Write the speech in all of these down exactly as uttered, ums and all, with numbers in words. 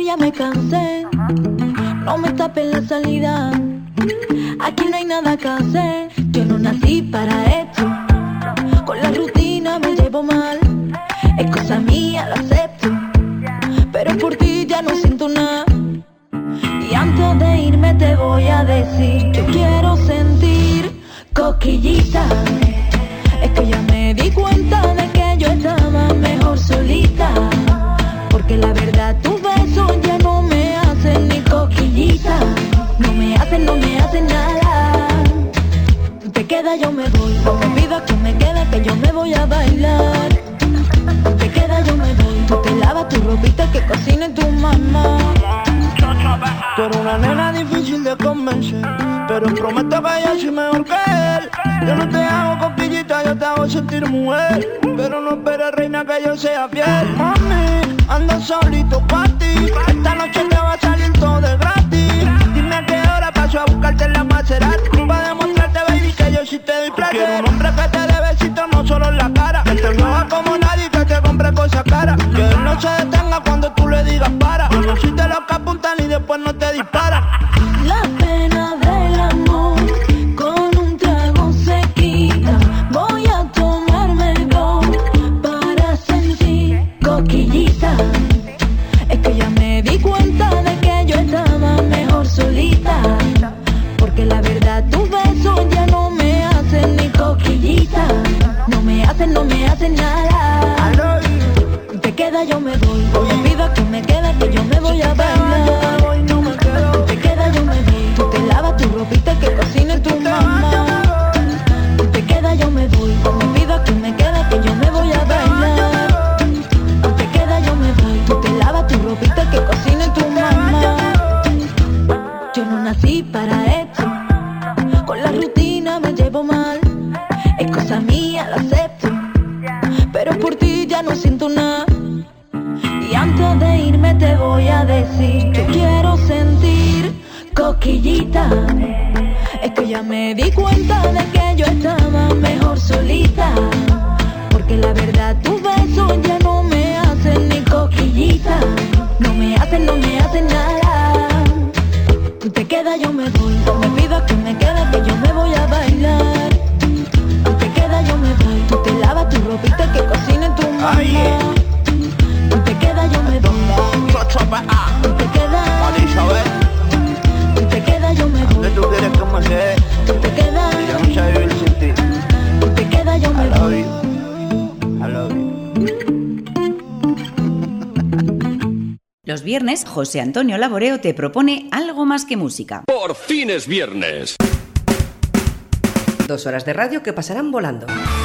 ya me cansé. No me tapen la salida. Aquí no hay nada que hacer. Yo no nací para esto. Con la rutina me llevo mal. Es cosa mía, lo acepto. Pero por ti ya no siento nada. Y antes de irme te voy a decir: yo quiero sentir cosquillitas. Es que ya me di cuenta de que yo estaba mejor solita. Porque la verdad tus besos ya no me hacen ni cosquillitas. No me hacen, no me hacen nada. Tú te quedas, yo me voy. No me pidas que me quede, que yo me voy a bailar. Tú te quedas, yo me voy. Tú te lavas tu ropita, que cocine tu mamá. Tú eres una nena difícil de convencer, pero prometo que yo soy mejor que él. Yo no te hago cosquillita, yo te hago sentir mujer. Pero no esperes, reina, que yo sea fiel. Mami, ando solito pa' ti. Esta noche te va a salir todo de gratis. Dime a qué hora paso a buscarte en la Maserati. Pa' demostrarte, baby, que yo sí te doy placer. Quiero un hombre que te dé besitos, no solo en la cara. Que te mueva como nadie, que te compre cosas caras. Que él no se detenga cuando tú le digas para. Yo no soy de los que apuntan y después no te disparan. La pena del amor con un trago se quita. Voy a tomarme dos para sentir cosquillita. Es que ya me di cuenta de que yo estaba mejor solita. Porque la verdad tus besos ya no me hacen ni cosquillita. No me hacen, no me hacen nada. Te queda, yo me voy. No me pidas que me quede, que yo me voy a bailar. Te queda, yo me voy. Tú te lavas tu ropita, que cocine tu mamá. Te queda, yo me voy. No me pidas que me quede, que yo me voy a bailar. Te queda, yo me voy. Tú te lavas tu ropita, que cocine tu mamá. Yo no nací para esto. Con la rutina me llevo mal. Es cosa mía, lo acepto. Pero por ti ya no siento nada. Y antes de irme te voy a decir: yo quiero sentir cosquillita. Es que ya me di cuenta de que yo estaba mejor solita. Porque la verdad tus besos ya no me hacen ni cosquillita. No me hacen, no me hacen nada. Tú te quedas, yo me voy. No me pidas que me quede, que yo me voy a bailar. Tú te quedas, yo me voy. Tú te lavas tu ropita, que cocine tu mamá. Ay, yeah. Tú te quedas, yo me voy. Tú te quedas. Tú te quedas, yo me voy. ¿Qué tú quieres que me quede? Tú te quedas. Ya no sé vivir sin ti. Tú te quedas, yo me I love voy. you. I love you. Los viernes, José Antonio Laboreo te propone algo más que música. Por fin es viernes. Dos horas de radio que pasarán volando.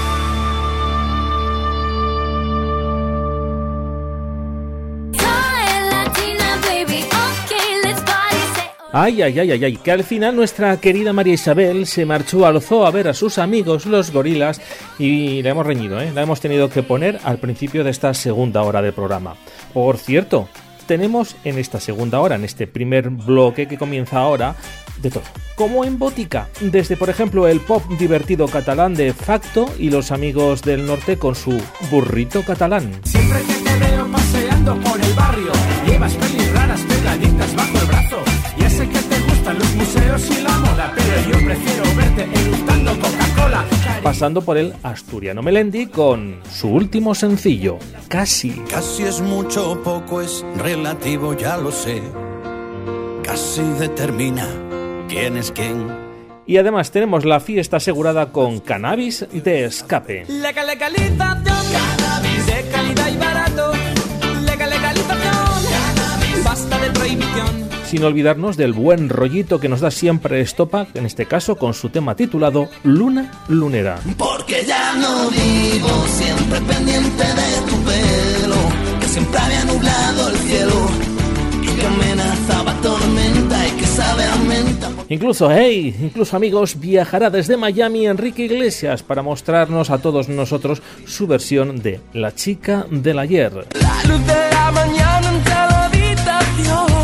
Ay, ay, ay, ay, ay, que al final nuestra querida María Isabel se marchó al zoo a ver a sus amigos los gorilas y la hemos reñido, ¿eh? La hemos tenido que poner al principio de esta segunda hora de programa. Por cierto, tenemos en esta segunda hora, en este primer bloque que comienza ahora, de todo. Como en botica, desde por ejemplo el pop divertido catalán de Facto y los amigos del norte con su burrito catalán. Siempre que te veo paseando por el barrio, llevas pelis raras pegaditas bajo el brazo. Ya sé que te gustan los museos y la moda, pero yo prefiero verte eructando Coca-Cola. Pasando por el asturiano Melendi con su último sencillo, Casi. Casi es mucho o poco, es relativo, ya lo sé. Casi determina quién es quién. Y además tenemos la fiesta asegurada con Cannabis de Escape. Legal, legalización, cannabis de calidad y barato. Legal, legalización, cannabis, basta de prohibición. Sin olvidarnos del buen rollito que nos da siempre Estopa, en este caso con su tema titulado Luna Lunera. Porque ya no vivo siempre pendiente de tu pelo, que siempre había nublado el cielo y que amenazaba tormenta y que sabe a menta. Incluso, hey, incluso amigos, viajará desde Miami Enrique Iglesias para mostrarnos a todos nosotros su versión de La chica del ayer. La luz de la mañana entre la habitación.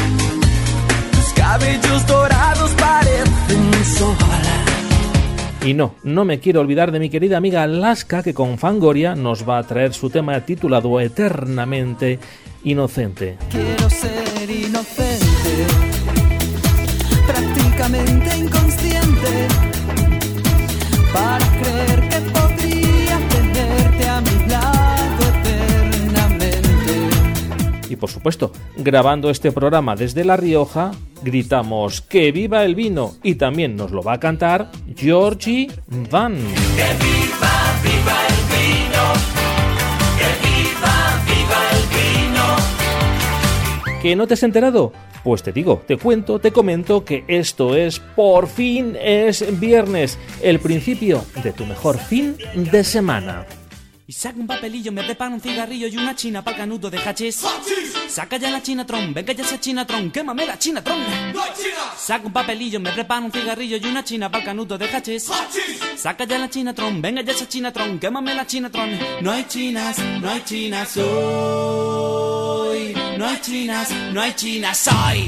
Cabellos dorados parecen sol. Y Y no, no me quiero olvidar de mi querida amiga Alaska, que con Fangoria nos va a traer su tema titulado Eternamente Inocente. Quiero ser inocente, prácticamente inconsciente, para creer que podría tenerte a mi lado eternamente. Y por supuesto, grabando este programa desde La Rioja, gritamos ¡que viva el vino! Y también nos lo va a cantar Georgie Van. ¡Que viva, viva el vino! ¡Que viva, viva el vino! ¿Que no te has enterado? Pues te digo, te cuento, te comento que esto es Por fin es viernes, el principio de tu mejor fin de semana. Y saca un papelillo, me prepara un cigarrillo y una china pa'l canuto de hachís. Saca ya la chinatron, venga ya esa chinatron, quémame la chinatron. ¡No hay chinas! Saca un papelillo, me prepara un cigarrillo y una china pa'l canuto de hachís. Saca ya la chinatron, venga ya esa chinatron, quémame la chinatron. No hay chinas, no hay chinas hoy. No hay chinas, no hay chinas hoy.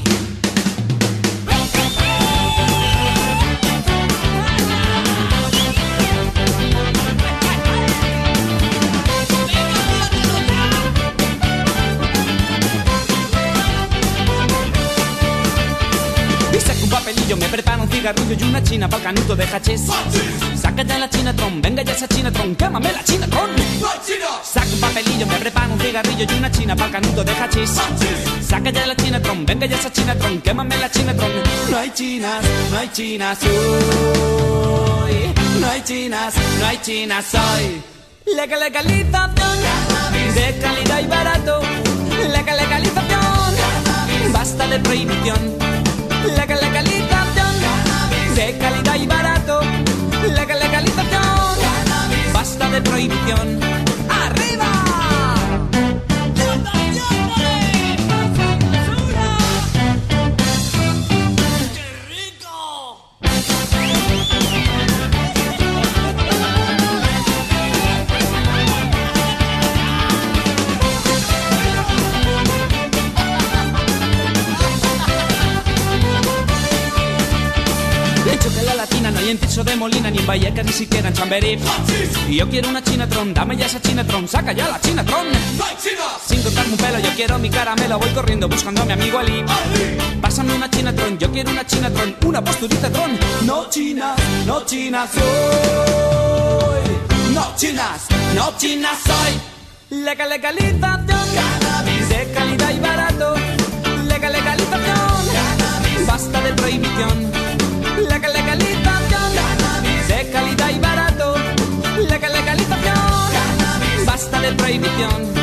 Papelillo, me preparo un cigarrillo y una china pa'l canuto de hachís. Saca ya la chinatron, venga ya esa chinatron, quémame la chinatron. Saca un papelillo, me preparo un cigarrillo y una china pa'l canuto de hachís. Saca ya la chinatron, venga ya esa chinatron, quémame la chinatron. No hay chinas, no hay chinas hoy. No hay chinas, no hay chinas hoy. Legal legalización de calidad y barato. Legal legalización, basta de prohibición. Legal legalización de calidad y barato. Legal legalización, basta de prohibición. ¡Arriba! No hay en Tirso de Molina, ni en Vallecas, ni siquiera en Chamberí. Y yo quiero una chinatron, dame ya esa chinatron, saca ya la chinatron. Sin cortarme un pelo, yo quiero mi caramelo, voy corriendo buscando a mi amigo Ali. Pásame una chinatron, yo quiero una chinatron, una posturita tron. No chinas, no chinas hoy. No chinas, no chinas hoy. Legal legalización, cannabis de calidad y barato. Legal legalización, cannabis, basta de prohibición. Legal legalización, cannabis de calidad y barato. Legal legalización, cannabis, basta de prohibición.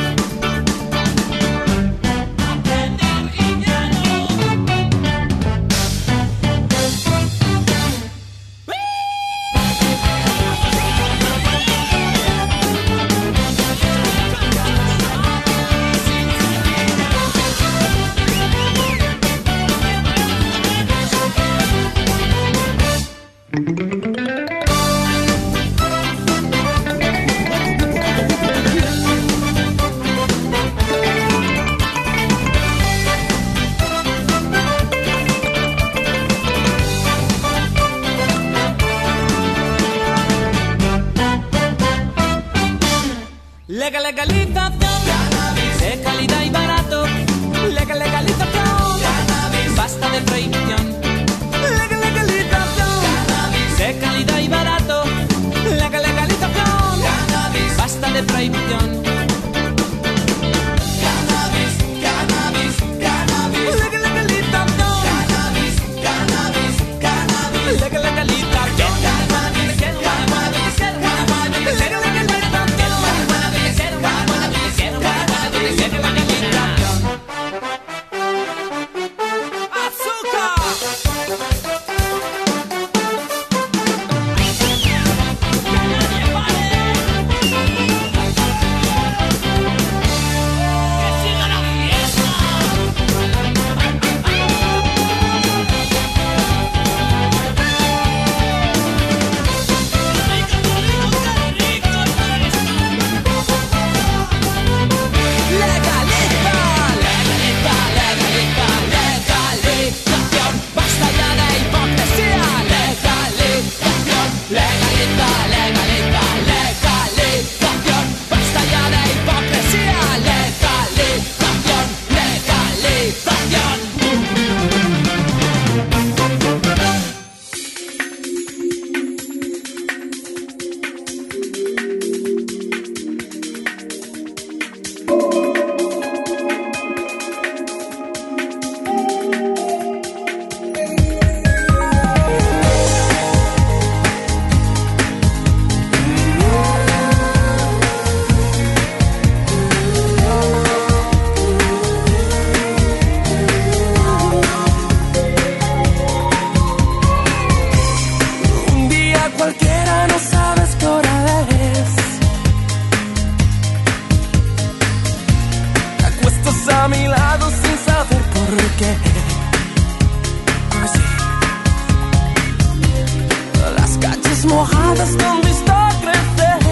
Legal legalización, cannabis de calidad y barato. Legal legalización, cannabis, basta de prohibición. Legal legalización, cannabis de calidad y barato. Legal legalización, cannabis, basta de prohibición. Cannabis, cannabis, cannabis. Legal legalización, cannabis, cannabis, cannabis. Legal legalización, cannabis, cannabis, cannabis. Legal a mi lado sin saber por qué. Sí. Las calles mojadas te han visto crecer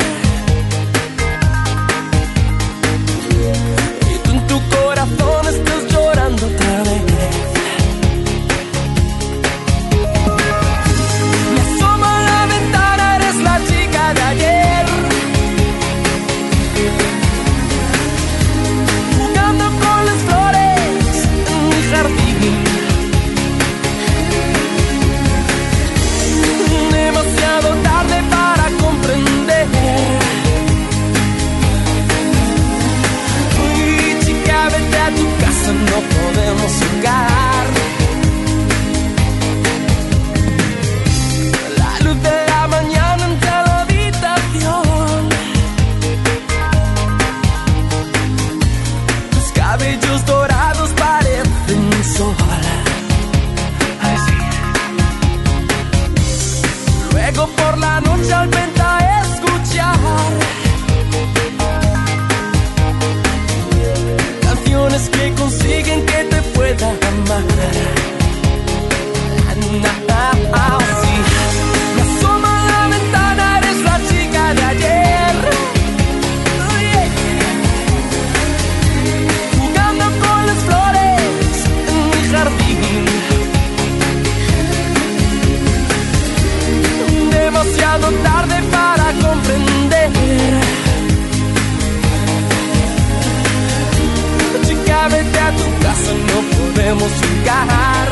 y tú en tu corazón estás llorando otra vez. Me asomo a la ventana, eres la chica de ayer, jugando con las flores en mi jardín. Demasiado tarde para comprender. Uy, chica, vete a tu casa, no podemos jugar. La luz de la mañana entra a la habitación. Tus cabellos dorados parecen sol. Luego por la noche al venta a escuchar canciones que consiguen que te pueda amar. Ah, sí. Me asomo a la ventana, eres la chica de ayer, oh, yeah. Jugando con las flores en mi jardín. Demasiado tarde para comprender. Chica, vete a tu casa, no podemos jugar.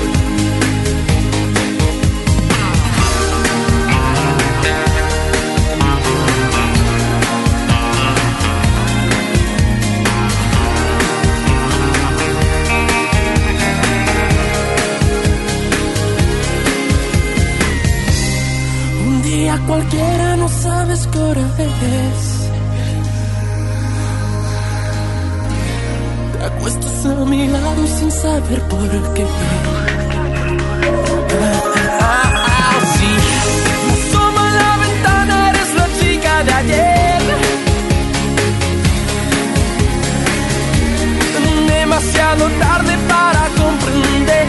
Cualquiera, no sabes qué hora es. Te acuestas a mi lado sin saber por qué. Ah, ah, ah, sí. Me asomo a la ventana, eres la chica de ayer. Demasiado tarde para comprender.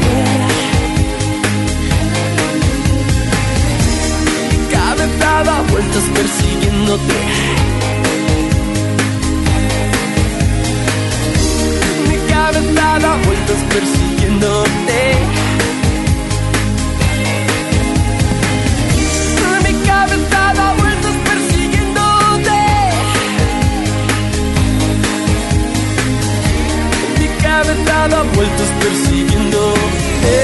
Da vueltas persiguiéndote. Mi cabeza da vueltas persiguiéndote. Mi cabeza da vueltas persiguiéndote. Mi cabeza da vueltas persiguiéndote.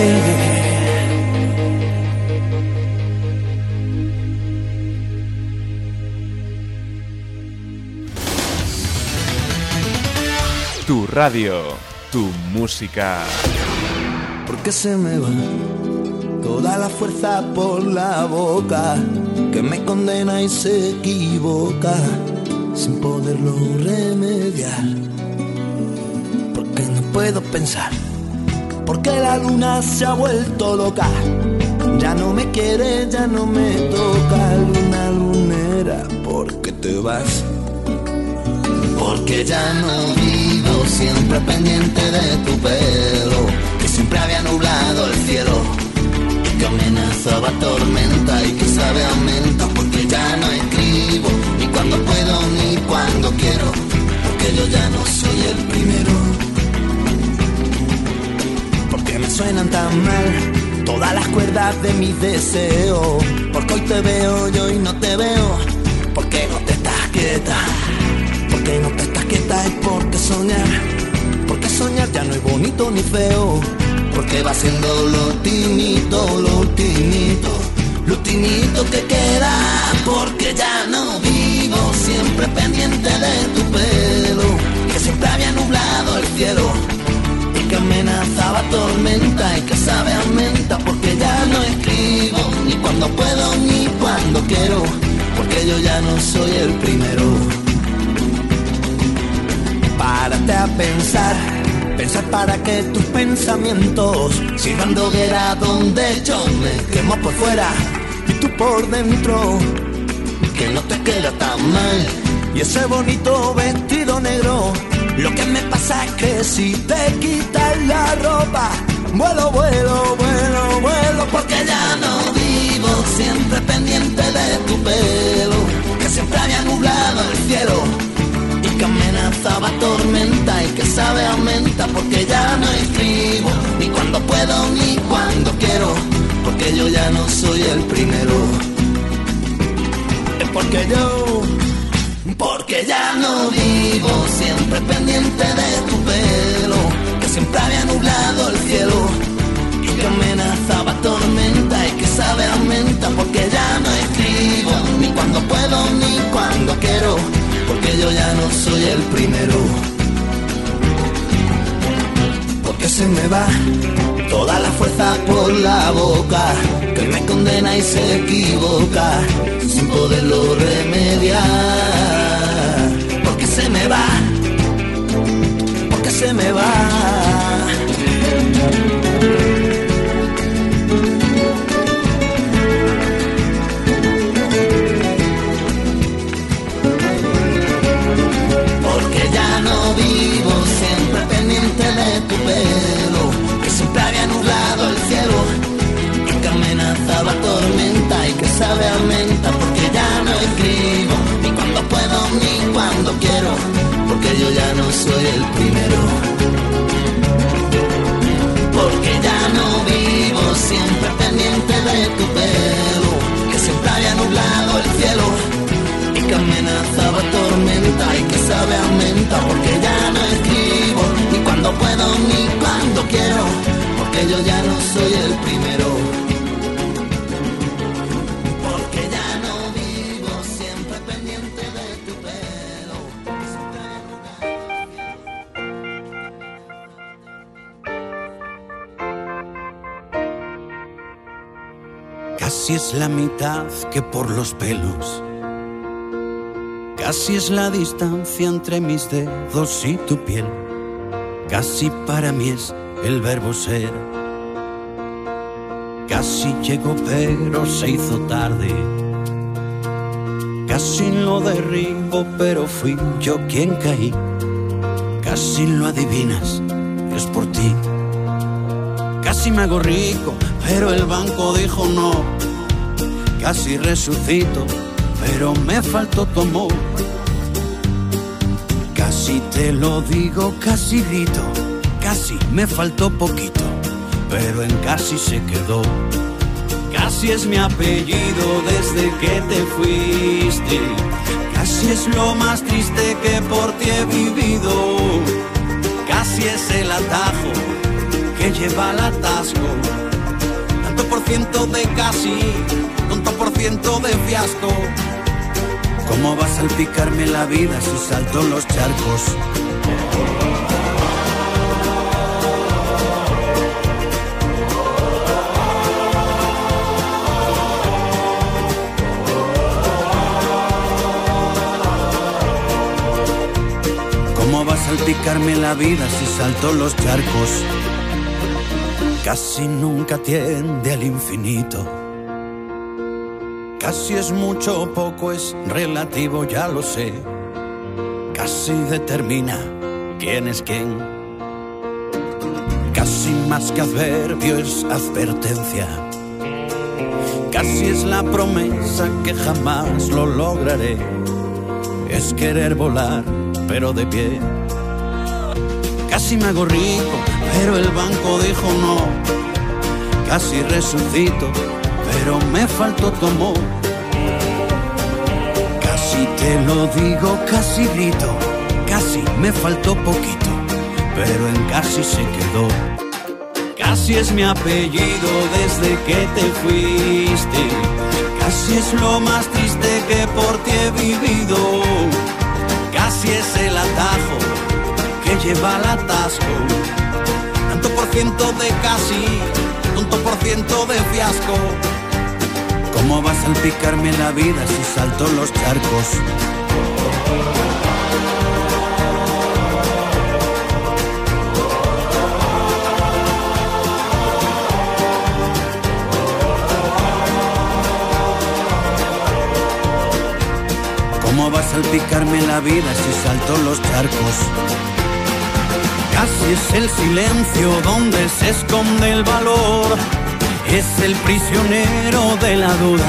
Tu radio, tu música. Porque se me va toda la fuerza por la boca, que me condena y se equivoca sin poderlo remediar. Porque no puedo pensar, porque la luna se ha vuelto loca, ya no me quiere, ya no me toca. Luna lunera, ¿por qué te vas? Porque ya no vivo siempre pendiente de tu pelo, que siempre había nublado el cielo, y que amenazaba tormenta y que sabe a menta. Porque ya no escribo ni cuando puedo ni cuando quiero, porque yo ya no soy el primero. Porque me suenan tan mal todas las cuerdas de mis deseos, porque hoy te veo yo y no te veo. Porque no te estás quieta, porque no te estás quieta, es porque soñar, porque soñar ya no es bonito ni feo, porque va siendo lo ultimito, lo ultimito, lo ultimito que queda. Porque ya no vivo siempre pendiente de tu pelo, que siempre había nublado el cielo, y que amenazaba tormenta y que sabe a menta. Porque ya no escribo ni cuando puedo ni cuando quiero, porque yo ya no soy el primero. Párate a pensar, pensar para que tus pensamientos sirvan de hoguera donde yo me quemo por fuera y tú por dentro, que no te queda tan mal. Y ese bonito vestido negro Lo que me pasa es que si te quitas la ropa, vuelo, vuelo, vuelo, vuelo, porque ya no vivo siempre pendiente de tu pelo, que siempre había nublado el cielo y que amenazaba tormenta y que sabe aumenta, porque ya no escribo ni cuando puedo ni cuando quiero, porque yo ya no soy el primero. Es porque yo, porque ya no vivo siempre pendiente de tu pelo, que siempre había nublado el cielo y que amenazaba tormenta y que sabe aumenta, porque ya no escribo ni cuando puedo ni cuando quiero, porque yo ya no soy el primero. Porque se me va toda la fuerza por la boca, que me condena y se equivoca sin poderlo remediar. Porque se me va, porque se me va. Porque ya no vivo siempre pendiente de tu pelo, que siempre había nublado el cielo y que amenazaba tormenta y que sabe aumenta, porque ya no escribo ni cuando puedo ni cuando quiero, porque yo ya no soy el primero. Porque ya no vivo siempre pendiente de tu pelo, que siempre había nublado el cielo y que amenazaba tormenta y que sabe aumenta, porque ya no escribo ni cuando puedo ni cuando quiero, porque yo ya no soy el primero. Porque ya no vivo siempre pendiente de tu pelo, que siempre había nublado. Casi es la mitad que por los pelos, casi es la distancia entre mis dedos y tu piel, casi para mí es el verbo ser. Casi llegó pero se hizo tarde, casi lo derribo pero fui yo quien caí, casi lo adivinas, es por ti. Casi me hago rico pero el banco dijo no, casi resucito pero me faltó tu amor. Casi te lo digo, casi grito, casi me faltó poquito, pero en casi se quedó. Casi es mi apellido desde que te fuiste, casi es lo más triste que por ti he vivido, casi es el atajo que lleva al atasco, tanto por ciento de casi, tanto por ciento de fiasco. ¿Cómo va a salpicarme la vida si salto los charcos? ¿Cómo va a salpicarme la vida si salto los charcos? Casi nunca tiende al infinito, casi es mucho o poco, es relativo, ya lo sé. Casi determina quién es quién. Casi más que adverbio es advertencia. Casi es la promesa que jamás lo lograré. Es querer volar, pero de pie. Casi me hago rico, pero el banco dijo no. Casi resucito, pero me faltó tu amor. Casi te lo digo, casi grito, casi me faltó poquito, pero en casi se quedó. Casi es mi apellido desde que te fuiste, casi es lo más triste que por ti he vivido, casi es el atajo que lleva al atasco, tanto por ciento de casi, tanto por ciento de fiasco. ¿Cómo va a salpicarme la vida si salto los charcos? ¿Cómo va a salpicarme la vida si salto los charcos? Casi es el silencio donde se esconde el valor, es el prisionero de la duda.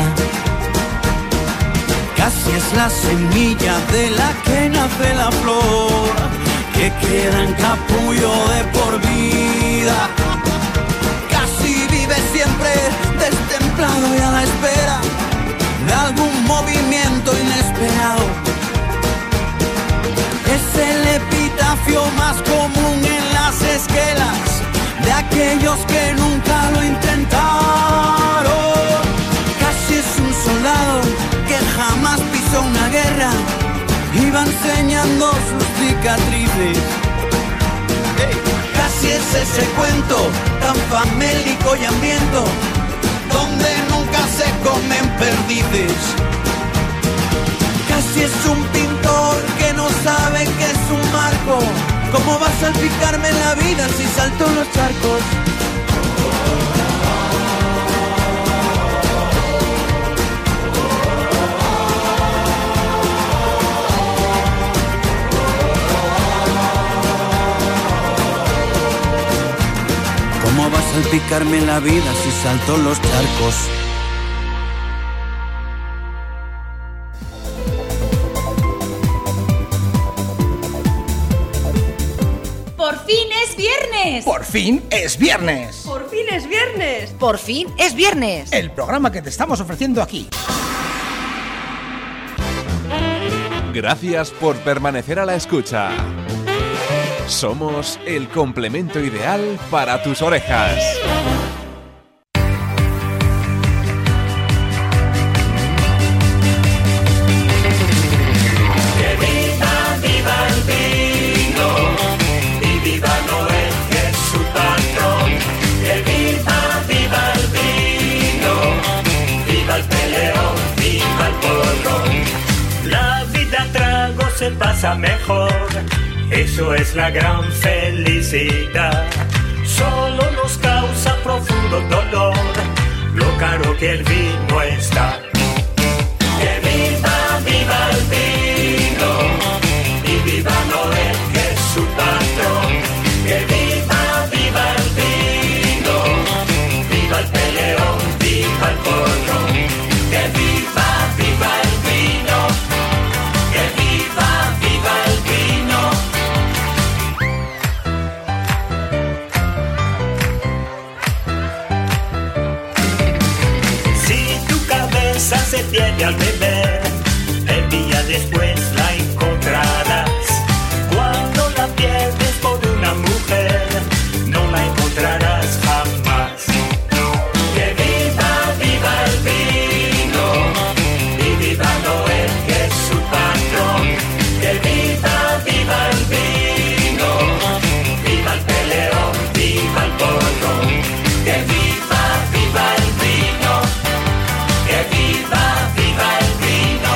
Casi es la semilla de la que nace la flor, que queda en capullo de por vida. Casi vive siempre destemplado y a la espera de algún movimiento inesperado. Es el epitafio más común en las esquelas de aquellos que nunca lo intentaron. Casi es un soldado que jamás pisó una guerra y va enseñando sus cicatrices. Hey. Casi es ese cuento tan famélico y hambriento donde nunca se comen perdices. Casi es un pintor que no sabe que es un marco. ¿Cómo va a salpicarme la vida si salto en los charcos? ¿Cómo va a salpicarme la vida si salto en los charcos? ¡Por fin es viernes! ¡Por fin es viernes! ¡Por fin es viernes! ¡Por fin es viernes! El programa que te estamos ofreciendo aquí. Gracias por permanecer a la escucha. Somos el complemento ideal para tus orejas. Se pasa mejor, eso es la gran felicidad. Solo nos causa profundo dolor lo caro que el vino está. Que viva, viva el vino y viva Noel, que es su patrón. Que viva, viva el vino, viva el peleón, viva el porrón. Que viva, viva el vino. Que viva, viva el vino. Si tu cabeza se pierde al beber, el día después la encontrarás. Cuando la pierdes por una mujer, no la encontrarás jamás. Que viva, viva el vino y viva Noel, que es su patrón. Que viva, viva el vino, viva el peleón, viva el porrón. Que viva, viva el vino, que viva, viva el vino.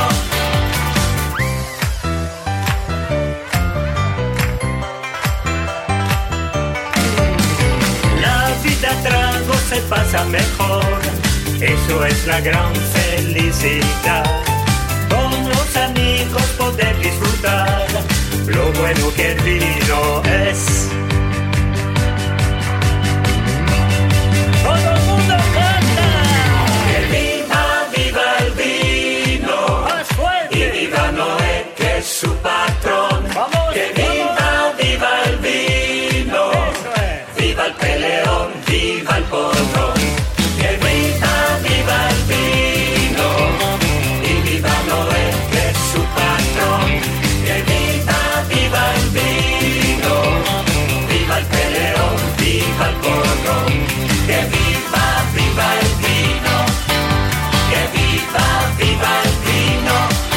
La vida a trago se pasa mejor, eso es la gran felicidad. Con los amigos poder disfrutar lo bueno que el vino es. ¡Todo el mundo canta! Que viva, viva el vino. ¡Más fuerte! Y viva Noel, que es su patrón. ¡Vamos! Que viva, viva el vino. ¡Eso es! Viva el peleón, viva el porrón. Que viva, viva el vino. Y viva Noel, que es su patrón. Que viva, viva el vino. Viva el peleón, viva el porrón. Que viva, viva el vino. Que viva, viva el vino.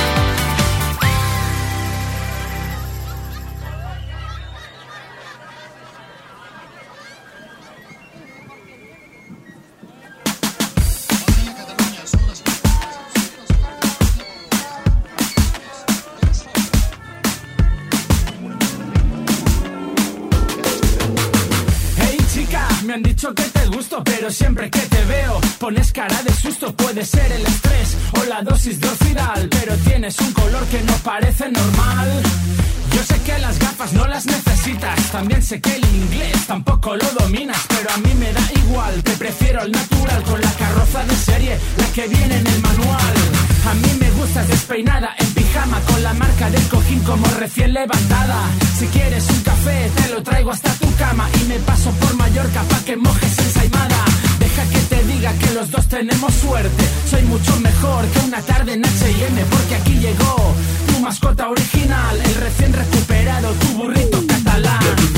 Hey chica, me han dicho que te gusto, pero siempre que te veo pones cara de susto. Puede ser el estrés o la dosis de orfidal, pero tienes un color que no parece normal. Yo sé que las gafas no las necesitas, también sé que el inglés tampoco lo dominas, pero a mí me da igual, te prefiero el natural con la carroza de serie, la que viene en el manual. A mí me gustas despeinada, en pijama, con la marca del cojín como recién levantada. Si quieres un café te lo traigo hasta tu cama y me paso por Mallorca pa' que mojes ensaimada. Deja que te diga que los dos tenemos suerte, soy mucho mejor que una tarde en H y M, porque aquí llegó tu mascota original, el recién recuperado, tu burrito catalán.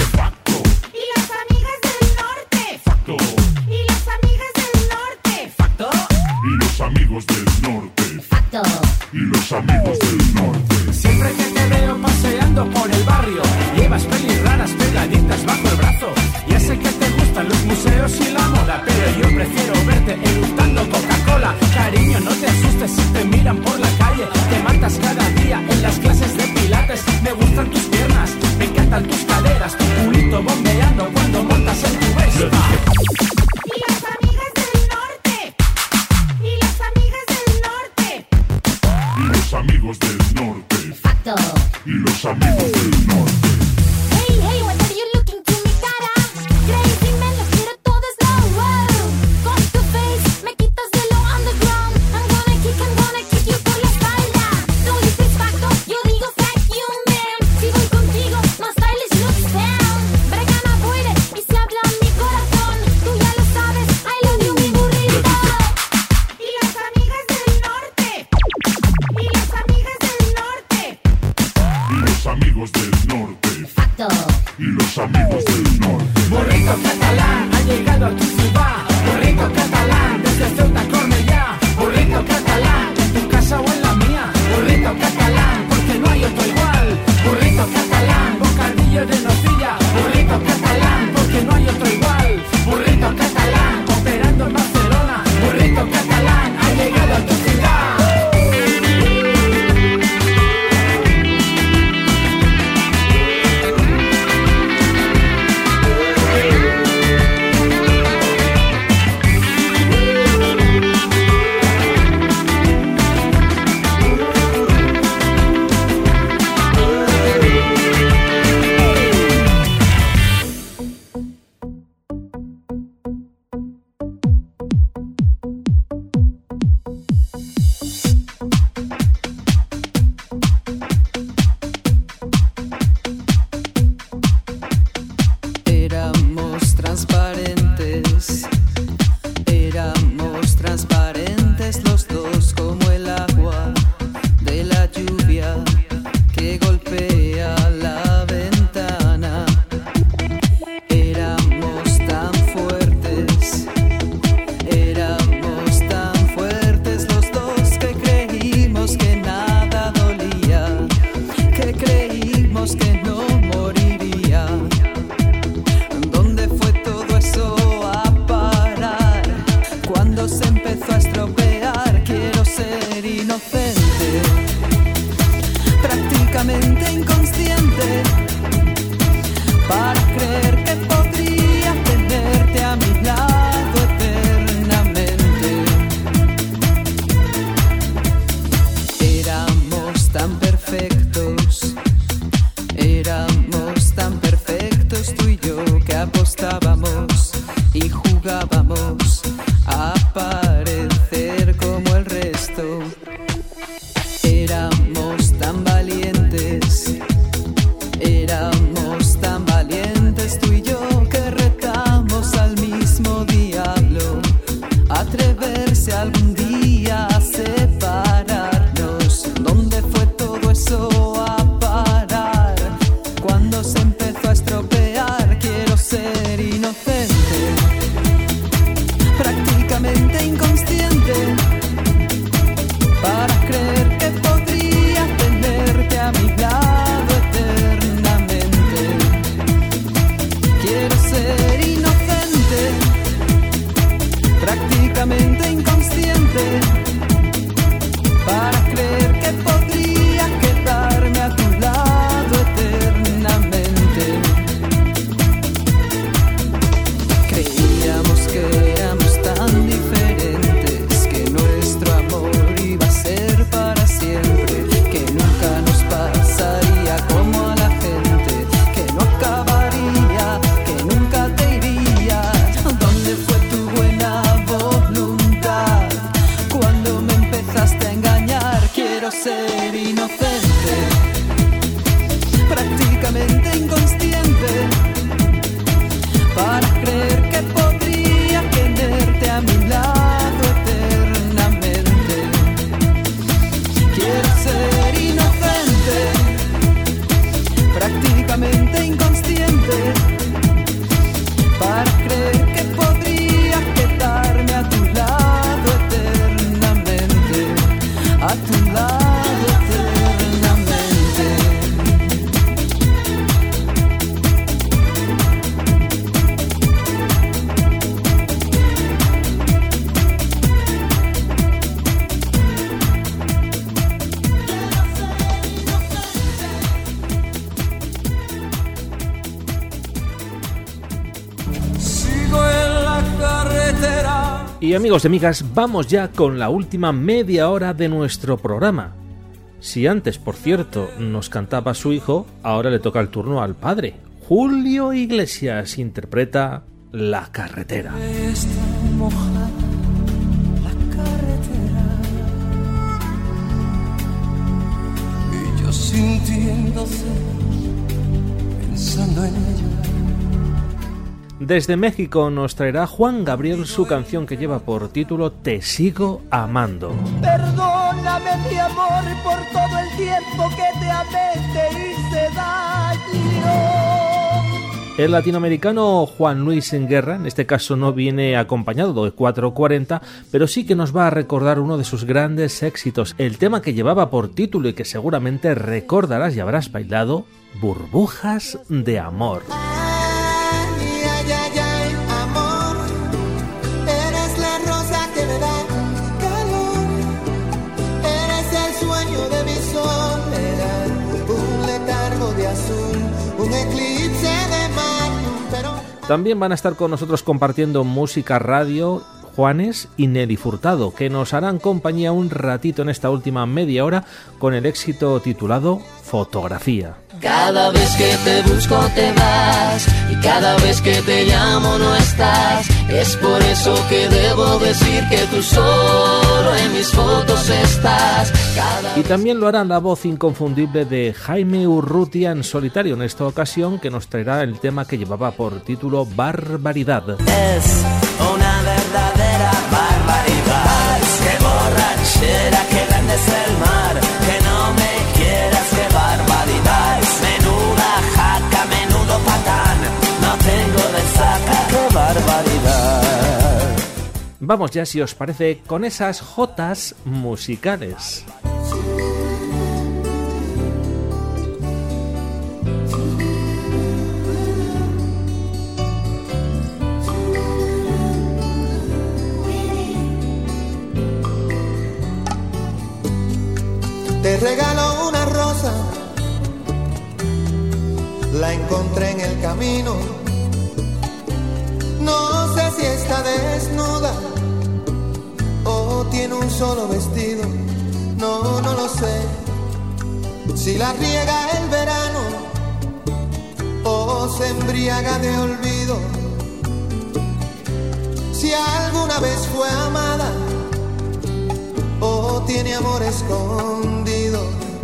Y las amigas del norte. Facto. Y las amigas del norte. Facto. Y los amigos del norte. Facto. Y los amigos del norte. Siempre que te veo paseando por el barrio, llevas pelis raras pegaditas bajo el brazo. Ya sé que te gustan los museos y la moda, pero yo prefiero verte eructando Coca-Cola. Cariño, no te asustes si te miran por la calle, te matas cada día en las clases de pilates. Me gustan tus piernas, me encantan tus caderas, tu culito bombeando cuando montas en tu Vespa. Y las amigas del norte. Y las amigas del norte. Y los amigos del norte. Facto. Y los amigos del norte. Hey, hey, what are you looking to mi cara? Crazy man, lo quiero todo slow. Wow. Con tu face me quitas de lo underground. I'm gonna kick, I'm gonna kick you por la espalda. Tú dices facto, yo digo fact you man. Si voy contigo, más stylish looks down. Bregana puede y se habla mi corazón. Tú ya lo sabes, I love you mi burrito. Y las amigas del norte. Y las amigas del norte. Y los amigos del norte. Facto. Y los amigos del norte. Burrito catalán ha llegado a tu ciudad. Burrito catalán desde Ceuta a Cornellá. Burrito catalán en tu casa o en la mía. Burrito catalán porque no hay otro igual. Burrito catalán, bocadillo de nocilla. Burrito catalán porque no hay otro igual. Burrito catalán operando en Barcelona. Burrito catalán ha llegado a tu ciudad. Éramos transparentes, éramos transparentes los dos como el agua de la lluvia que golpea la ventana. Éramos tan fuertes, éramos tan fuertes los dos que creímos que nada dolía, que creímos que no moriría. ¿Dónde fue todo eso a parar? Cuando se empezó a estropear, quiero ser inocente, prácticamente inconsciente, para creer que podría tenerte a mi lado eternamente. Éramos tan perfectos, éramos tan perfectos tú y yo, que apostábamos y jugábamos a parecer como el resto. Éramos tan valientes, éramos tan valientes tú y yo, que retamos al mismo diablo a atreverse algún día a separarnos. ¿Dónde fue todo eso a parar? Cuando se empezó a estropear, quiero ser inocente, prácticamente inconsciente para creer que podría tenerte a mi lado eternamente. Quiero ser inocente, prácticamente inconsciente para creer que podría quedarme a tu lado eternamente, a tu lado eternamente. Y amigos y amigas, vamos ya con la última media hora de nuestro programa. Si antes, por cierto, nos cantaba su hijo, ahora le toca el turno al padre. Julio Iglesias interpreta La carretera. Está mojada la carretera y yo sintiéndose, pensando en ella. Desde México nos traerá Juan Gabriel su canción que lleva por título Te sigo amando. Perdóname mi amor por todo el tiempo que te amé, te hice daño. El latinoamericano Juan Luis Guerra, en este caso no viene acompañado de cuatro cuarenta, pero sí que nos va a recordar uno de sus grandes éxitos, el tema que llevaba por título y que seguramente recordarás y habrás bailado, Burbujas de amor. También van a estar con nosotros compartiendo música radio Juanes y Nelly Furtado, que nos harán compañía un ratito en esta última media hora con el éxito titulado Fotografía. Cada vez que te busco te vas y cada vez que te llamo no estás. Es por eso que debo decir que tú solo en mis fotos estás. Cada y también lo hará la voz inconfundible de Jaime Urrutia en solitario en esta ocasión, que nos traerá el tema que llevaba por título Barbaridad. Es una verdadera barbaridad. Qué borrachera, qué grande es el mar. Que no me quieras, qué barbaridad. Menuda jaca, menudo patán. No tengo de saca, qué barbaridad. Vamos ya, si os parece, con esas jotas musicales. Te regalo una rosa, la encontré en el camino. No sé si está desnuda o tiene un solo vestido. No, no lo sé. Si la riega el verano o se embriaga de olvido. Si alguna vez fue amada o tiene amor escondido.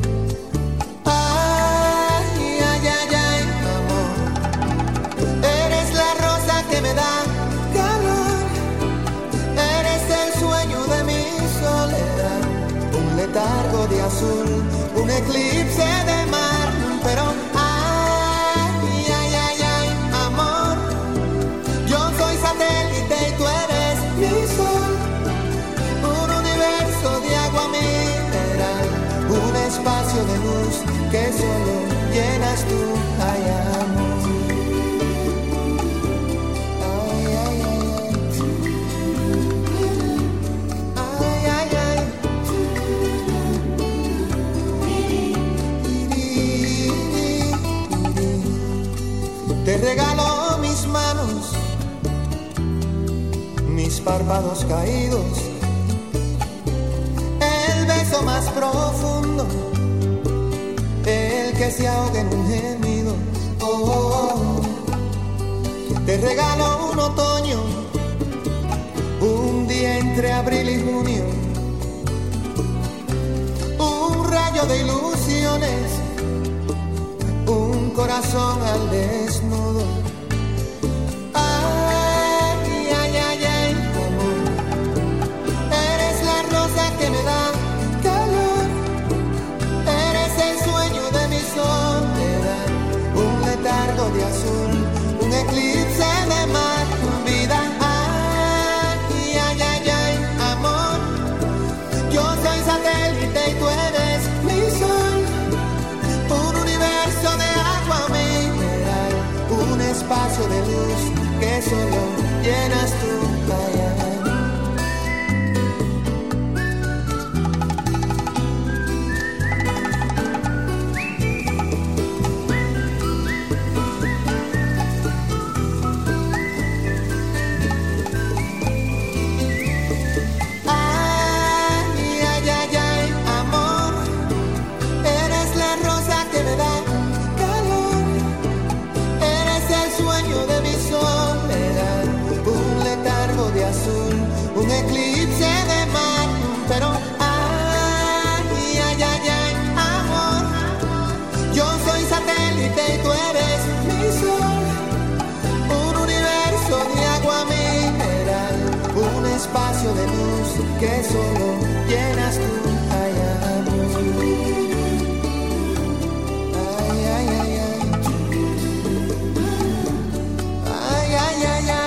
Ay, ay, ay, ay, amor. Eres la rosa que me da calor. Eres el sueño de mi soledad. Un letargo de azul, un eclipse de mar. Pero ay, ay, ay, ay, amor. Yo soy satélite y tú eres mi sol. De agua mineral, un espacio de luz que solo llenas tú, ay amor. Ay, ay, ay, ay, ay, ay. Te regalo mis manos, mis párpados caídos. El beso más profundo, el que se ahoga en un gemido. Oh, oh, oh. Te regalo un otoño, un día entre abril y junio, un rayo de ilusiones, un corazón corazón al desnudo. Ay, ay, ay, ay, amor, eres la rosa que me da calor, eres el sueño de mi soledad, un letargo de azul, un eclipse de mar, vida. Ay, ay, ay, ay, amor, yo soy satélite y tú eres mi sol, un universo de agua mineral, un espacio de luz que solo llenas tú. Ay, ay. Un eclipse de mar, pero ay, ay, ay, ay, amor, yo soy satélite y tú eres mi sol, un universo de agua mineral, un espacio de luz que solo llenas tú. Ay, amor, ay, ay, ay, ay, ay, ay, ay, ay.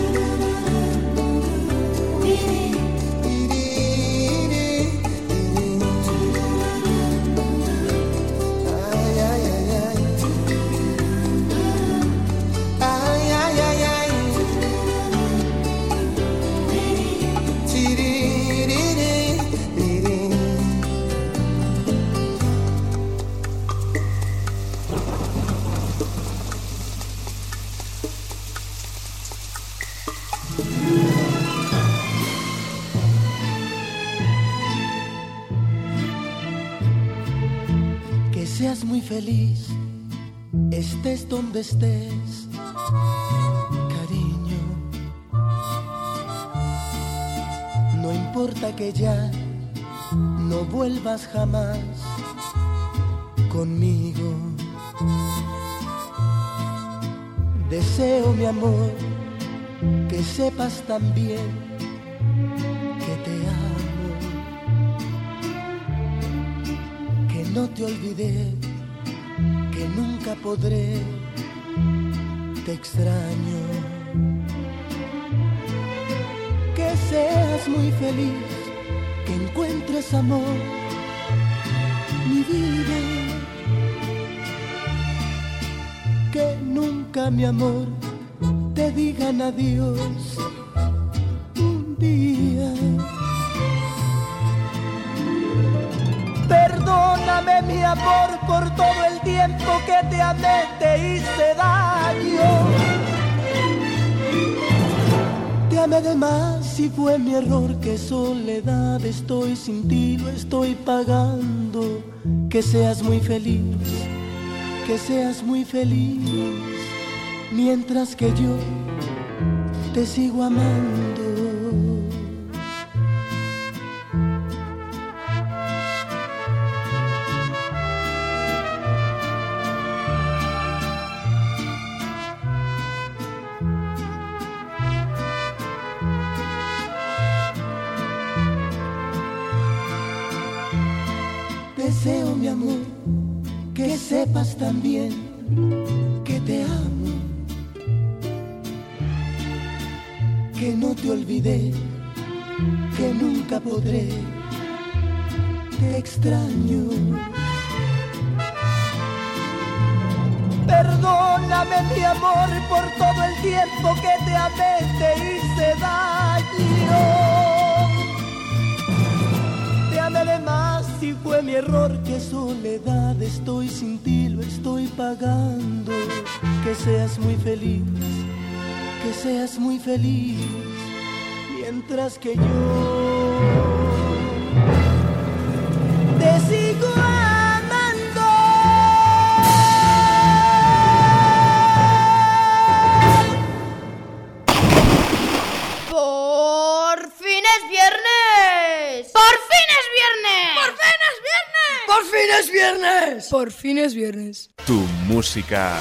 Seas muy feliz, estés donde estés, cariño. No importa que ya no vuelvas jamás conmigo. Deseo, mi amor, que sepas también que te amo, que no te olvidé, que nunca podré, te extraño. Que seas muy feliz, que encuentres amor, mi vida. Que nunca, mi amor, te digan adiós un día. Perdóname, mi amor, por todo el tiempo que te amé, te hice daño. Te amé de más y fue mi error, que soledad estoy sin ti, lo estoy pagando. Que seas muy feliz, que seas muy feliz, mientras que yo te sigo amando. Deseo, mi amor, que sepas también que te amo, que no te olvidé, que nunca podré, te extraño. Perdóname, mi amor, por todo el tiempo que te amé, te hice daño. Te amé de más y fue mi error, que soledad estoy sin ti, lo estoy pagando. Que seas muy feliz, que seas muy feliz, mientras que yo te sigo amando. Por fin es viernes. Por fin es viernes. Por fin es viernes. ¡Por fin es viernes! Por fin es viernes. Tu música.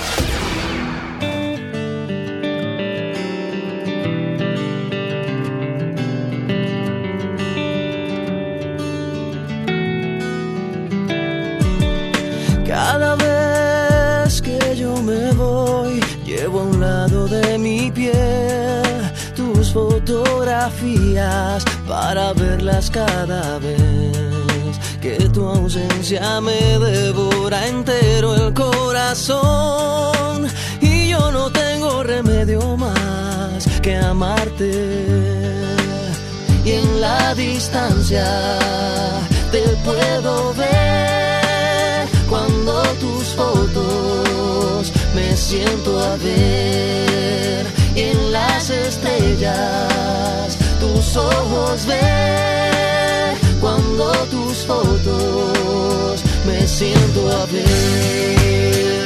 Cada vez que yo me voy, llevo a un lado de mi piel tus fotografías para verlas cada vez que tu ausencia me devora entero el corazón. Y yo no tengo remedio más que amarte. Y en la distancia te puedo ver cuando tus fotos me siento a ver, y en las estrellas tus ojos ver cuando tus fotos me siento a ver.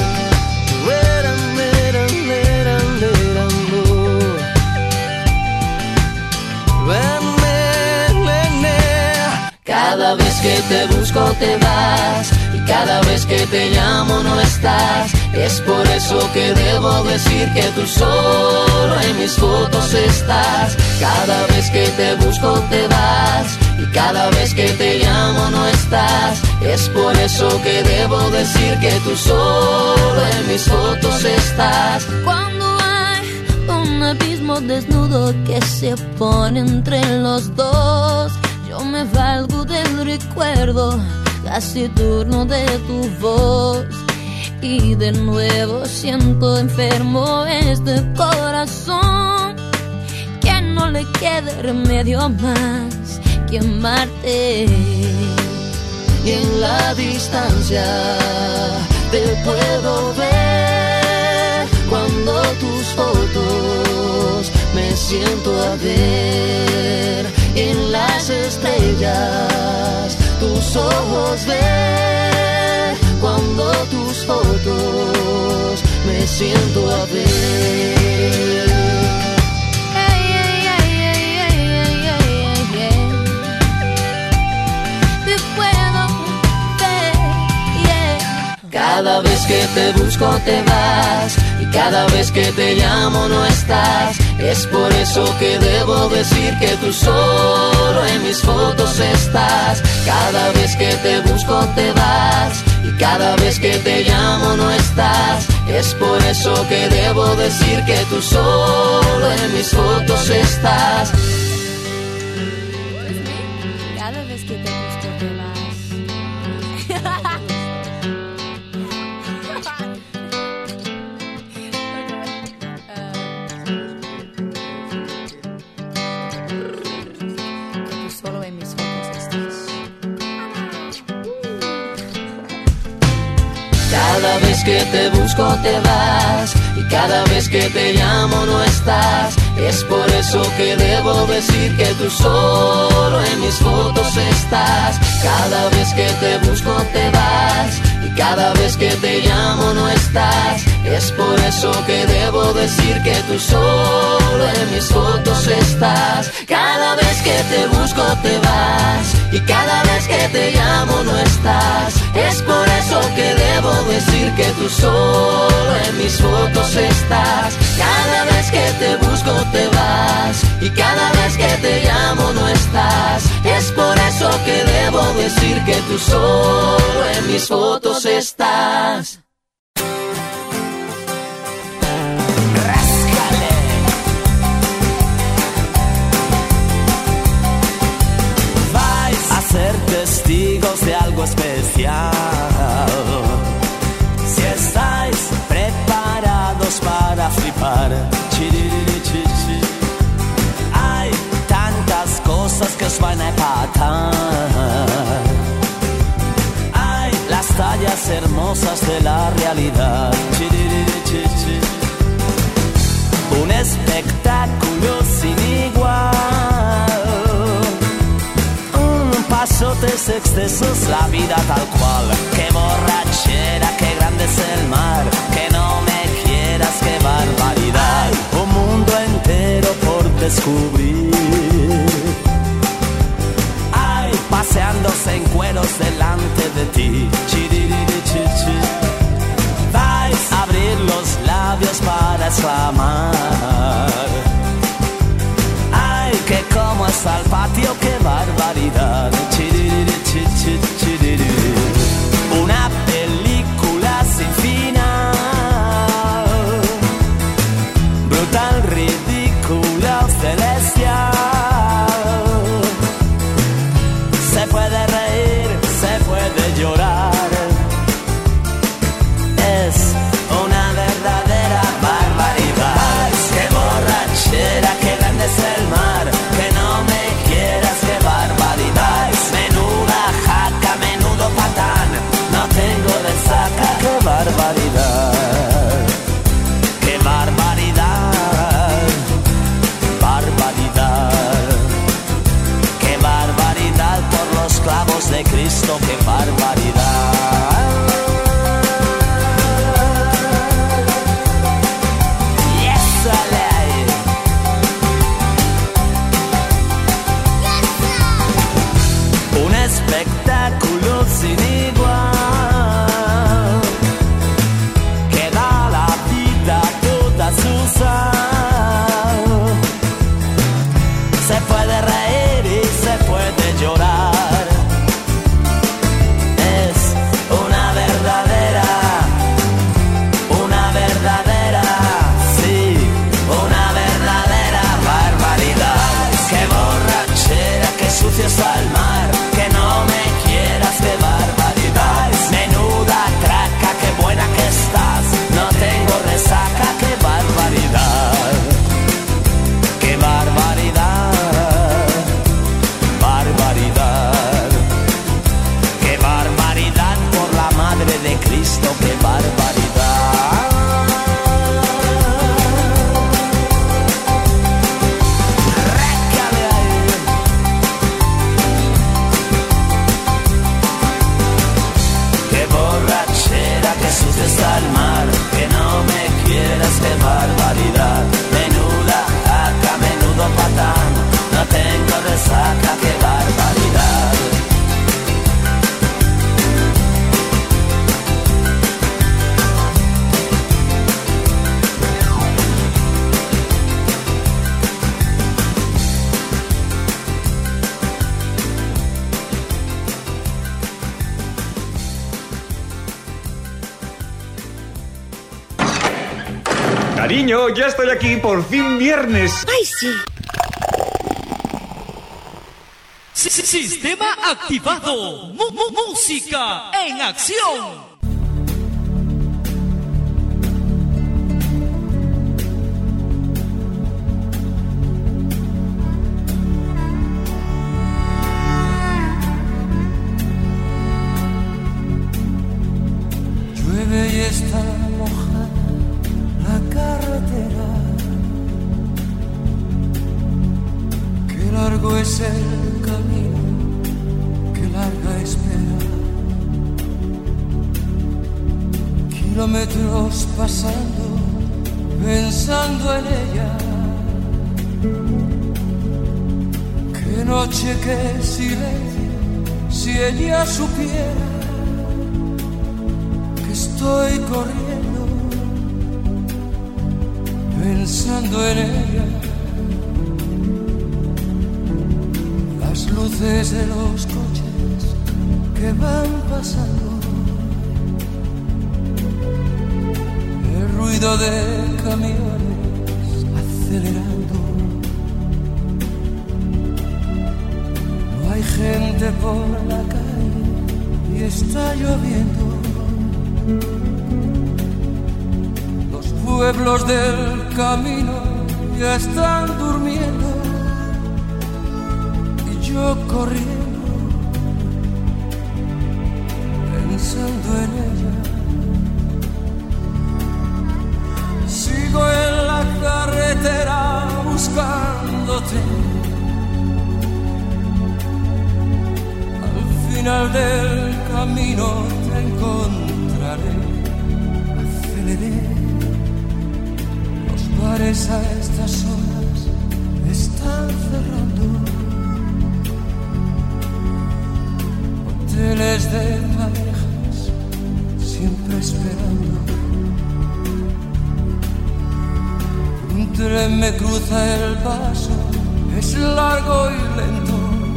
Cada vez que te busco te vas, y cada vez que te llamo no estás. Es por eso que debo decir que tú solo en mis fotos estás. Cada vez que te busco te vas, y cada vez que te llamo no estás. Es por eso que debo decir que tú solo en mis fotos estás. Cuando hay un abismo desnudo que se pone entre los dos, yo me valgo del recuerdo taciturno de tu voz. Y de nuevo siento enfermo este corazón, que no le quede remedio más que amarte. Y en la distancia te puedo ver cuando tus fotos me siento a ver, y en las estrellas tus ojos ver cuando tus fotos me siento a ver. Hey, hey, hey, hey, hey, hey, hey, hey. Te puedo ver, yeah. Cada vez que te busco te vas, y cada vez que te llamo no estás. Es por eso que debo decir que tú solo en mis fotos estás. Cada vez que te busco te vas, y cada vez que te llamo no estás. Es por eso que debo decir que tú solo en mis fotos estás. Cada vez que te busco te vas. Cada vez que te busco te vas, y cada vez que te llamo no estás. Es por eso que debo decir que tú solo en mis fotos estás. Cada vez que te busco te vas, y cada vez que te llamo no estás. Es por eso que debo decir que tú solo en mis fotos estás. Cada vez que te busco te vas, y cada vez que te llamo no estás. Es por eso que debo decir que tú solo en mis fotos estás. Cada vez que te busco te vas, y cada vez que te llamo no estás. Es por eso que debo decir que tú solo en mis fotos estás. Ser testigos de algo especial. Si estáis preparados para flipar, chiririchichi. Hay tantas cosas que os van a empatar. Hay las tallas hermosas de la realidad, chiririchichi. Un espectáculo sin igual. Pasotes, excesos, la vida tal cual. Qué borrachera, qué grande es el mar. Que no me quieras, qué barbaridad. Un mundo entero por descubrir. Ay, paseándose en cueros delante de ti. Chiririchichi. exclamar. Ay, que como está el patio, qué barbaridad. Chiriri, chi, chi, chiriri. Una película sin final, brutal, ridícula, celestial. Se puede reír, se puede llorar. Es una verdadera barbaridad. Qué borrachera, qué grande es el mar. Que no me quieras, qué barbaridad. Menuda jaca, menudo patán. No tengo resaca, qué barbaridad. Qué barbaridad. Barbaridad. Qué barbaridad por los clavos de Cristo, qué barbaridad. Un espectáculo sin igual que da la vida toda su sal. Se puede reír y se puede llorar. Es una verdadera, una verdadera, sí, una verdadera barbaridad. Qué borrachera, qué sucio está el mar. Que no me quieras, qué barbaridad. Menuda traca, qué buena que estás. No tengo resaca, qué barbaridad. Qué barbaridad. Barbaridad. Qué barbaridad por la madre de Cristo, qué barbaridad. Récale ahí. Qué borrachera, que sucio está el mar. Que no me quieras, qué barbaridad. Menuda jaca, menudo patán. No tengo resaca, qué barbaridad. Cariño, ya estoy aquí, por fin viernes. ¡Ay, sí! Sistema activado. Mu- mu- música en acción. Llueve y está mojada la carretera. Qué largo es el camino, qué larga espera. Kilómetros pasando, pensando en ella. Qué noche, qué silencio, si ella supiera que estoy corriendo, pensando en ella. Las luces de los coches que van pasando, el ruido de camiones acelerando. No hay gente por la calle y está lloviendo. Los pueblos del camino ya están durmiendo y yo corriendo, pensando en ella. Sigo en la carretera buscándote. Al final del camino te encontraré. Aceleré. Los bares a estas horas están cerrando. Hoteles de parejas siempre esperando. tren me cruza el paso, es largo y lento.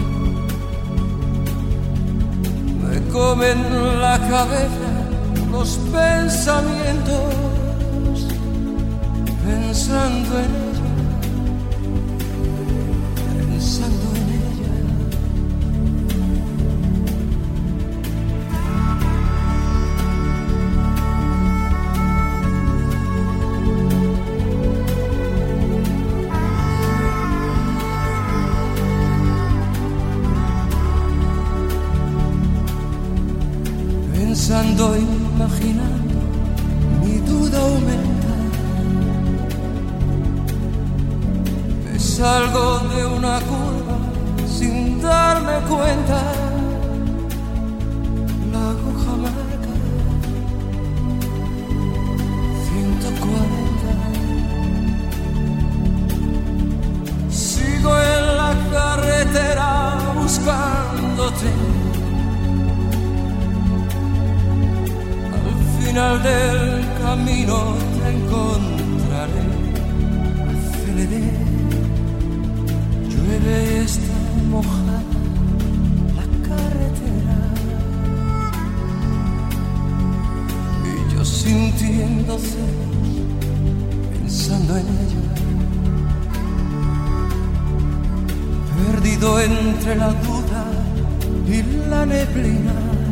Me comen la cabeza los pensamientos, pensando en ella, pensando en ella. Pensando, imaginando, mi duda aumenta. Me salgo de una curva sin darme cuenta. La aguja marca ciento cuarenta. Sigo en la carretera buscándote. Al final del camino te encontraré, aceleré, llueve y está mojada la carretera, y yo sintiendo celos, pensando en ella, perdido entre la duda y la neblina.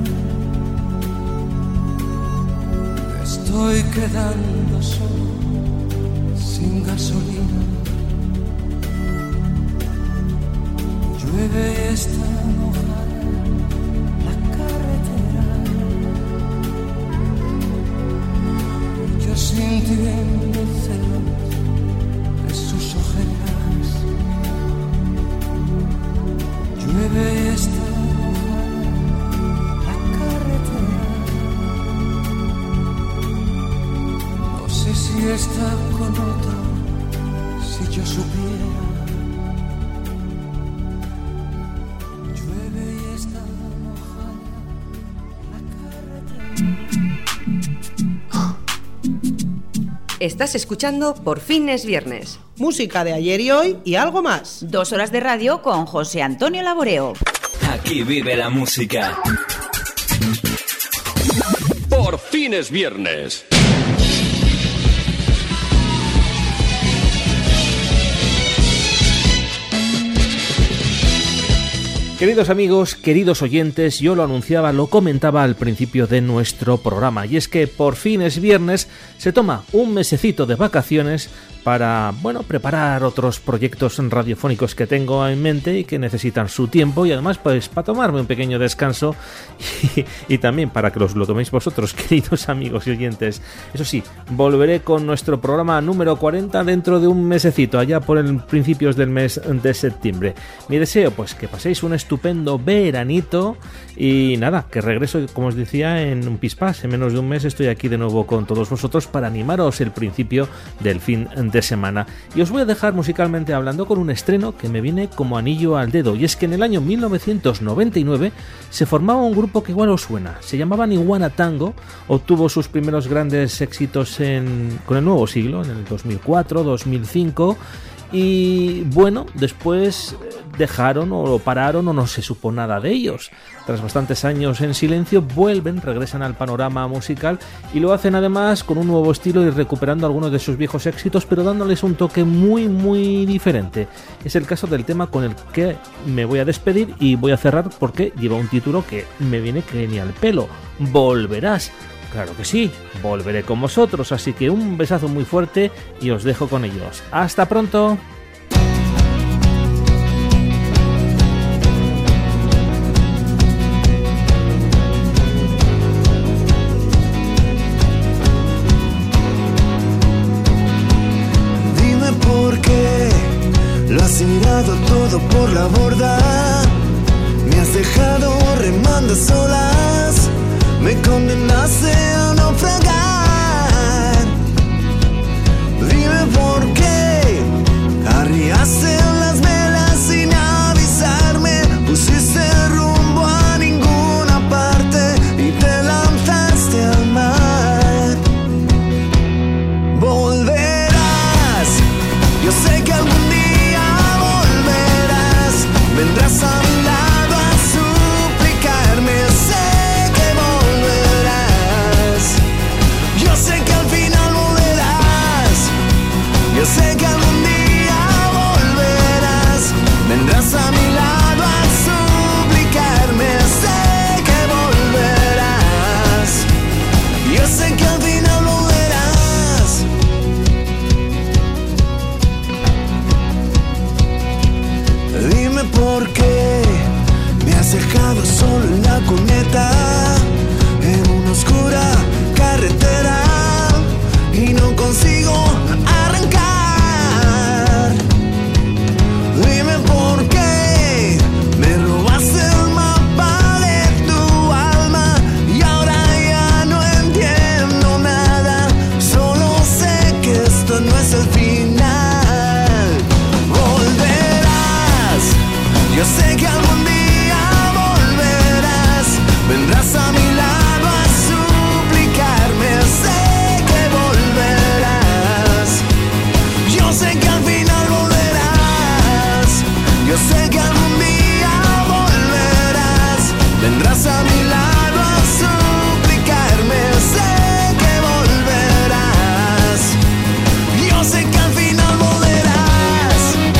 Estoy quedando solo, sin gasolina. Llueve y está mojada la carretera. Yo sintiendo celos de sus ojeras. Llueve y está si está con otro, si yo supiera. Llueve y está mojada la carretera. Estás escuchando Por fin es viernes. Música de ayer y hoy y algo más. Dos horas de radio con José Antonio Laboreo. Aquí vive la música. Por fin es viernes. Queridos amigos, queridos oyentes, yo lo anunciaba, lo comentaba al principio de nuestro programa, y es que por fin es viernes, se toma un mesecito de vacaciones para, bueno, preparar otros proyectos radiofónicos que tengo en mente y que necesitan su tiempo, y además pues para tomarme un pequeño descanso y, y también para que los lo toméis vosotros, queridos amigos y oyentes. Eso sí, volveré con nuestro programa número cuarenta dentro de un mesecito, allá por el principios del mes de septiembre. Mi deseo, pues que paséis un estupendo veranito y nada, que regreso, como os decía, en un pispás. En menos de un mes estoy aquí de nuevo con todos vosotros para animaros el principio del fin de semana. Y os voy a dejar musicalmente hablando con un estreno que me viene como anillo al dedo, y es que en el año mil novecientos noventa y nueve se formaba un grupo que igual os suena. Se llamaban Iguana Tango, obtuvo sus primeros grandes éxitos en, con el nuevo siglo, en el dos mil cuatro, dos mil cinco. Y bueno, después dejaron o lo pararon o no se supo nada de ellos. Tras bastantes años en silencio, vuelven, regresan al panorama musical y lo hacen además con un nuevo estilo y recuperando algunos de sus viejos éxitos, pero dándoles un toque muy muy diferente. Es el caso del tema con el que me voy a despedir y voy a cerrar porque lleva un título que me viene que ni al pelo. Volverás. Claro que sí, volveré con vosotros, así que un besazo muy fuerte y os dejo con ellos. ¡Hasta pronto! Dime por qué lo has tirado todo por la borda. Me has dejado remando solas. Me condenaste a naufragar. Dime por qué arriaste las velas sin avisarme. Pusiste rumbo a ninguna parte y te lanzaste al mar. Volverás, consigo arrancar. Dime por qué me robaste el mapa de tu alma y ahora ya no entiendo nada. Solo sé que esto no es el final. Volverás, yo sé que algún día volverás. Vendrás a mi lado a suplicarme. Sé que volverás. Yo sé que al final volverás. Yo sé que algún día volverás. Vendrás a mi lado a suplicarme. Sé que volverás. Yo sé que al final volverás.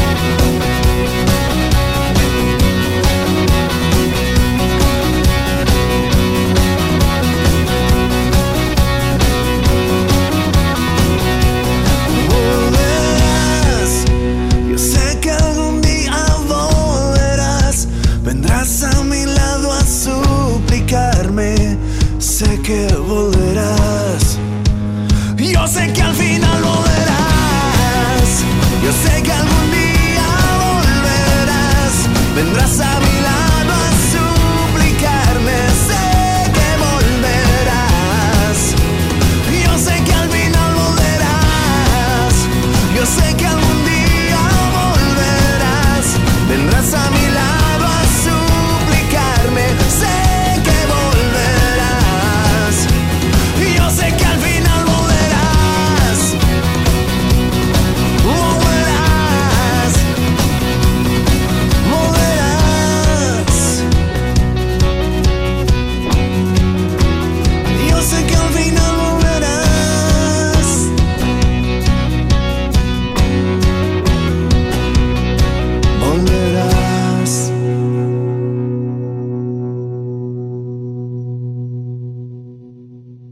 Volverás. Yo sé que algún día volverás. Vendrás a mi lado a suplicarme. Sé que volverás. Yo sé que al final volverás. Yo sé que algún día volverás. Vendrás a mi